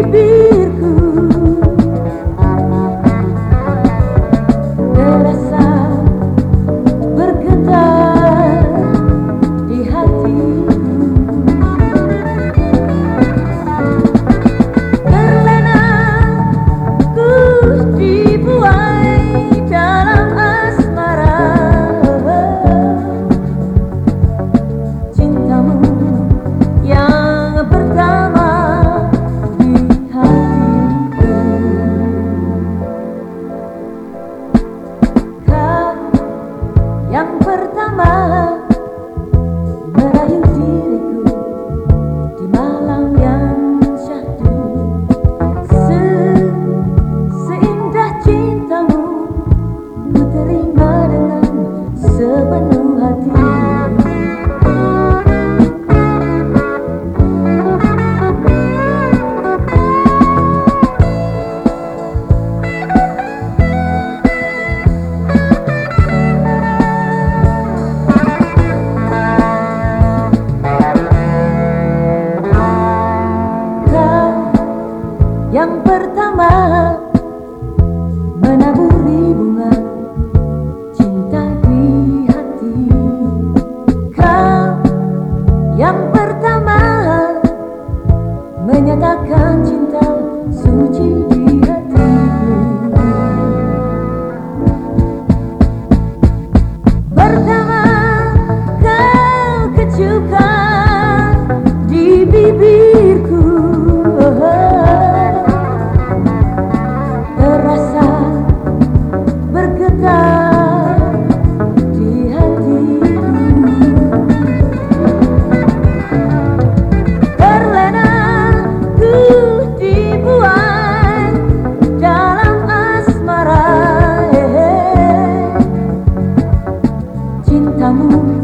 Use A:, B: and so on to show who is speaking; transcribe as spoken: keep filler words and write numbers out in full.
A: bibirku, terasa bergetar di hatiku. Terlena ku dibuai dalam asmara, cintamu yang pertama di hatiku. Kau yang pertama merayu diriku di malam yang syahdu. Se Seindah cintamu ku terima dengan sepenuh hati. Yang pertama menaburi bunga cinta di hati. Kau yang pertama menyatakan cinta suci di hatiku. Pertama kau kecupkan di bibirku, terasa bergetar di hatiku. Terlena ku dibuai dalam asmara, cintamu